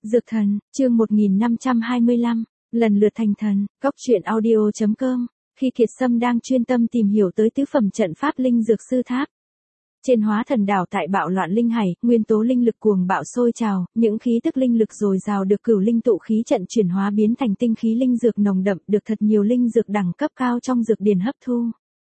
Dược thần, chương 1525, lần lượt thành thần, Cốc truyện audio.com. Khi Kiệt Sâm đang chuyên tâm tìm hiểu tới tứ phẩm trận pháp linh dược sư tháp. Trên Hóa Thần đảo tại bạo loạn linh hải, nguyên tố linh lực cuồng bạo sôi trào, những khí tức linh lực dồi dào được cửu linh tụ khí trận chuyển hóa biến thành tinh khí linh dược nồng đậm, được thật nhiều linh dược đẳng cấp cao trong dược điển hấp thu.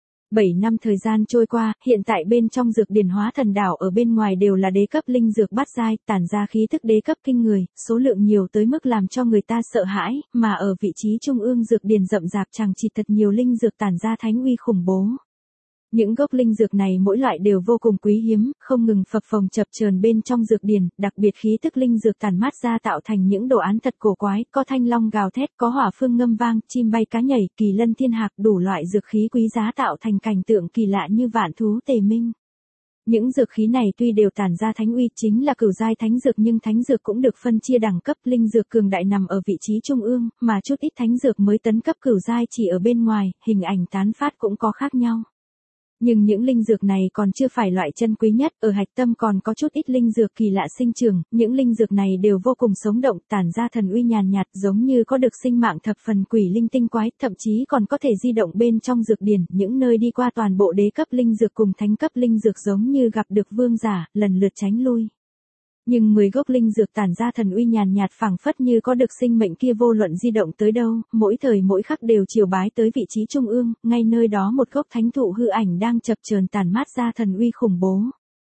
7 năm thời gian trôi qua, hiện tại bên trong dược điển Hóa Thần đảo ở bên ngoài đều là đế cấp linh dược bát giai, tản ra khí tức đế cấp kinh người, số lượng nhiều tới mức làm cho người ta sợ hãi, mà ở vị trí trung ương dược điển rậm rạp chằng chịt thật nhiều linh dược tản ra thánh uy khủng bố. Những gốc linh dược này mỗi loại đều vô cùng quý hiếm, không ngừng phập phồng chập chờn bên trong dược điển, đặc biệt khí tức linh dược tản mát ra tạo thành những đồ án thật cổ quái, có thanh long gào thét, có hỏa phương ngâm vang, chim bay cá nhảy, kỳ lân thiên hạc, đủ loại dược khí quý giá tạo thành cảnh tượng kỳ lạ như vạn thú tề minh. Những dược khí này tuy đều tản ra thánh uy chính là cửu giai thánh dược nhưng thánh dược cũng được phân chia đẳng cấp, linh dược cường đại nằm ở vị trí trung ương, mà chút ít thánh dược mới tấn cấp cửu giai chỉ ở bên ngoài, hình ảnh tán phát cũng có khác nhau. Nhưng những linh dược này còn chưa phải loại chân quý nhất, ở hạch tâm còn có chút ít linh dược kỳ lạ sinh trưởng, những linh dược này đều vô cùng sống động, tản ra thần uy nhàn nhạt giống như có được sinh mạng thập phần quỷ linh tinh quái, thậm chí còn có thể di động bên trong dược điển, những nơi đi qua toàn bộ đế cấp linh dược cùng thánh cấp linh dược giống như gặp được vương giả, lần lượt tránh lui. Nhưng 10 gốc linh dược tản ra thần uy nhàn nhạt phảng phất như có được sinh mệnh kia vô luận di động tới đâu, mỗi thời mỗi khắc đều chiều bái tới vị trí trung ương, ngay nơi đó một gốc thánh thụ hư ảnh đang chập chờn tản mát ra thần uy khủng bố.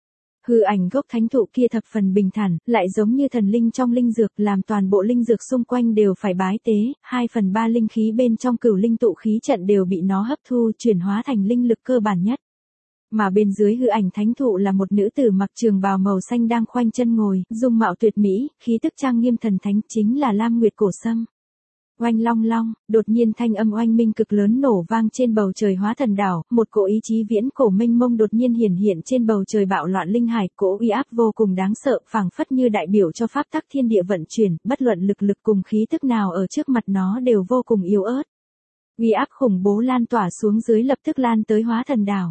Hư ảnh gốc thánh thụ kia thập phần bình thản, lại giống như thần linh trong linh dược, làm toàn bộ linh dược xung quanh đều phải bái tế, 2/3 linh khí bên trong cửu linh tụ khí trận đều bị nó hấp thu chuyển hóa thành linh lực cơ bản nhất. Mà bên dưới hư ảnh thánh thụ là một nữ tử mặc trường bào màu xanh đang khoanh chân ngồi, dung mạo tuyệt mỹ, khí tức trang nghiêm thần thánh, chính là Lam Nguyệt Cổ Sâm. Oanh long long, đột nhiên thanh âm oanh minh cực lớn nổ vang trên bầu trời Hóa Thần đảo, một cỗ ý chí viễn cổ mênh mông đột nhiên hiển hiện trên bầu trời bạo loạn linh hải, cỗ uy áp vô cùng đáng sợ, phảng phất như đại biểu cho pháp tắc thiên địa vận chuyển, bất luận lực cùng khí tức nào ở trước mặt nó đều vô cùng yếu ớt. Uy áp khủng bố lan tỏa xuống dưới lập tức lan tới Hóa Thần đảo.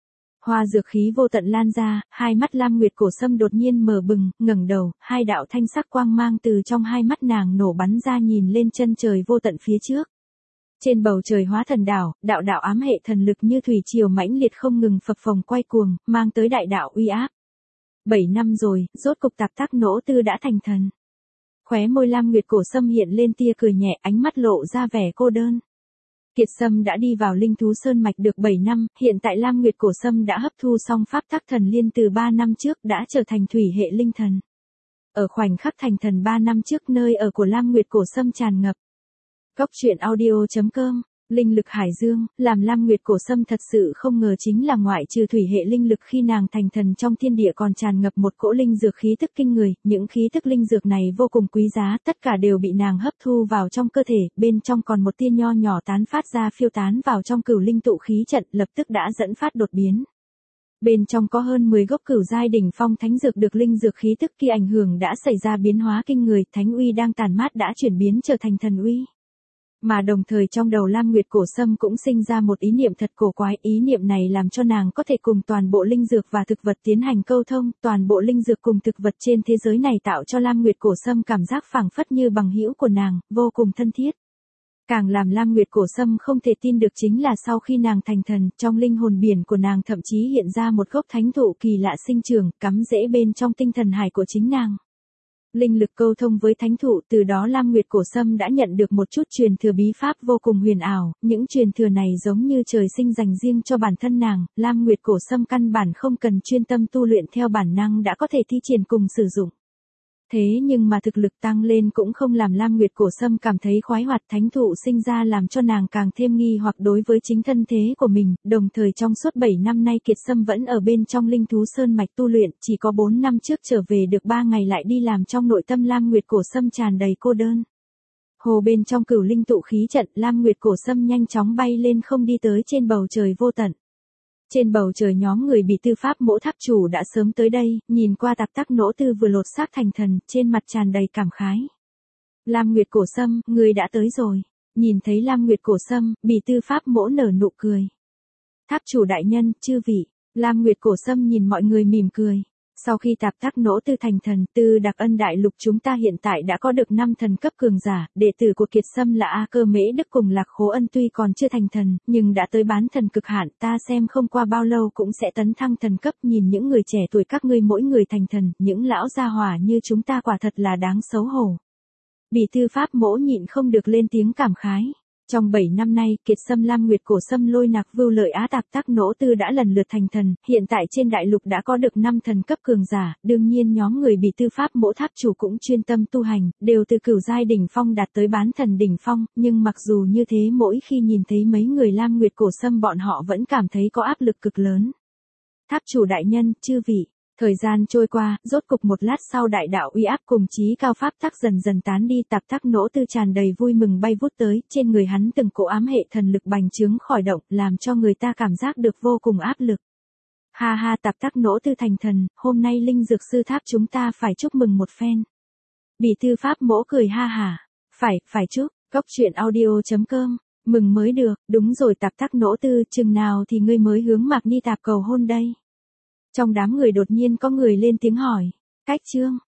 Hoa dược khí vô tận lan ra, hai mắt Lam Nguyệt Cổ Sâm đột nhiên mở bừng, ngẩng đầu, hai đạo thanh sắc quang mang từ trong hai mắt nàng nổ bắn ra nhìn lên chân trời vô tận phía trước. Trên bầu trời Hóa Thần đảo, đạo đạo ám hệ thần lực như thủy triều mãnh liệt không ngừng phập phồng quay cuồng, mang tới đại đạo uy áp. 7 năm rồi, rốt cục Tạp Tác Nỗ Tư đã thành thần. Khóe môi Lam Nguyệt Cổ Sâm hiện lên tia cười nhẹ, ánh mắt lộ ra vẻ cô đơn. Kiệt Sâm đã đi vào linh thú sơn mạch được 7 năm, hiện tại Lam Nguyệt Cổ Sâm đã hấp thu xong pháp tắc thần liên từ 3 năm trước đã trở thành thủy hệ linh thần. Ở khoảnh khắc thành thần 3 năm trước nơi ở của Lam Nguyệt Cổ Sâm tràn ngập. Cốc truyện audio.com, linh lực hải dương, làm Lam Nguyệt Cổ Sâm thật sự không ngờ chính là ngoại trừ thủy hệ linh lực khi nàng thành thần trong thiên địa còn tràn ngập một cỗ linh dược khí tức kinh người, những khí tức linh dược này vô cùng quý giá, tất cả đều bị nàng hấp thu vào trong cơ thể, bên trong còn một tia nho nhỏ tán phát ra phiêu tán vào trong cửu linh tụ khí trận, lập tức đã dẫn phát đột biến. Bên trong có hơn 10 gốc cửu giai đỉnh phong thánh dược được linh dược khí tức kia ảnh hưởng đã xảy ra biến hóa kinh người, thánh uy đang tản mát đã chuyển biến trở thành thần uy. Mà đồng thời trong đầu Lam Nguyệt Cổ Sâm cũng sinh ra một ý niệm thật cổ quái, ý niệm này làm cho nàng có thể cùng toàn bộ linh dược và thực vật tiến hành câu thông, toàn bộ linh dược cùng thực vật trên thế giới này tạo cho Lam Nguyệt Cổ Sâm cảm giác phảng phất như bằng hữu của nàng, vô cùng thân thiết. Càng làm Lam Nguyệt Cổ Sâm không thể tin được chính là sau khi nàng thành thần, trong linh hồn biển của nàng thậm chí hiện ra một gốc thánh thụ kỳ lạ sinh trưởng, cắm rễ bên trong tinh thần hải của chính nàng. Linh lực câu thông với thánh thụ, từ đó Lam Nguyệt Cổ Sâm đã nhận được một chút truyền thừa bí pháp vô cùng huyền ảo, những truyền thừa này giống như trời sinh dành riêng cho bản thân nàng, Lam Nguyệt Cổ Sâm căn bản không cần chuyên tâm tu luyện theo bản năng đã có thể thi triển cùng sử dụng. Thế nhưng mà thực lực tăng lên cũng không làm Lam Nguyệt Cổ Sâm cảm thấy khoái hoạt, thánh thụ sinh ra làm cho nàng càng thêm nghi hoặc đối với chính thân thế của mình, đồng thời trong suốt 7 năm nay Kiệt Sâm vẫn ở bên trong linh thú sơn mạch tu luyện, chỉ có 4 năm trước trở về được 3 ngày lại đi làm trong nội tâm Lam Nguyệt Cổ Sâm tràn đầy cô đơn. Hồ bên trong cửu linh tụ khí trận, Lam Nguyệt Cổ Sâm nhanh chóng bay lên không đi tới trên bầu trời vô tận. Trên bầu trời nhóm người bị tư pháp mỗ tháp chủ đã sớm tới đây, nhìn qua Tạp Tác Nỗ Tư vừa lột xác thành thần, trên mặt tràn đầy cảm khái. Lam Nguyệt Cổ Sâm, người đã tới rồi. Nhìn thấy Lam Nguyệt Cổ Sâm, bị tư pháp mỗ nở nụ cười. Tháp chủ đại nhân, chư vị. Lam Nguyệt Cổ Sâm nhìn mọi người mỉm cười. Sau khi tạp tác nỗ tư thành thần, từ Đặc Ân Đại Lục chúng ta hiện tại đã có được 5 thần cấp cường giả, đệ tử của Kiệt Sâm là A Cơ Mễ Đức cùng Lạc Khố Ân tuy còn chưa thành thần, nhưng đã tới bán thần cực hạn, ta xem không qua bao lâu cũng sẽ tấn thăng thần cấp, nhìn những người trẻ tuổi các ngươi mỗi người thành thần, những lão gia hỏa như chúng ta quả thật là đáng xấu hổ. Bỉ Tư Pháp Mỗ nhịn không được lên tiếng cảm khái. Trong 7 năm nay, Kiệt Sâm Lam Nguyệt Cổ Sâm Lôi Nạc Vưu Lợi Á Tạp Tác Nỗ Tư đã lần lượt thành thần, hiện tại trên đại lục đã có được 5 thần cấp cường giả, đương nhiên nhóm người Bỉ Tư Pháp Mỗ tháp chủ cũng chuyên tâm tu hành, đều từ cửu giai đỉnh phong đạt tới bán thần đỉnh phong, nhưng mặc dù như thế mỗi khi nhìn thấy mấy người Lam Nguyệt Cổ Sâm bọn họ vẫn cảm thấy có áp lực cực lớn. Tháp chủ đại nhân, chư vị. Thời gian trôi qua, rốt cục một lát sau đại đạo uy áp cùng chí cao pháp tắc dần dần tán đi, Tạp Tác Nỗ Tư tràn đầy vui mừng bay vút tới, trên người hắn từng cỗ ám hệ thần lực bành trướng khỏi động, làm cho người ta cảm giác được vô cùng áp lực. Ha ha, Tạp Tác Nỗ Tư thành thần, hôm nay Linh Dược Sư Tháp chúng ta phải chúc mừng một phen. Bỉ Tư Pháp Mỗ cười ha hả, phải chúc, Cốc Truyện Audio.com, mừng mới được, đúng rồi Tạp Tác Nỗ Tư, chừng nào thì ngươi mới hướng Mạc Ni Tạp cầu hôn đây? Trong đám người đột nhiên có người lên tiếng hỏi. Cách chương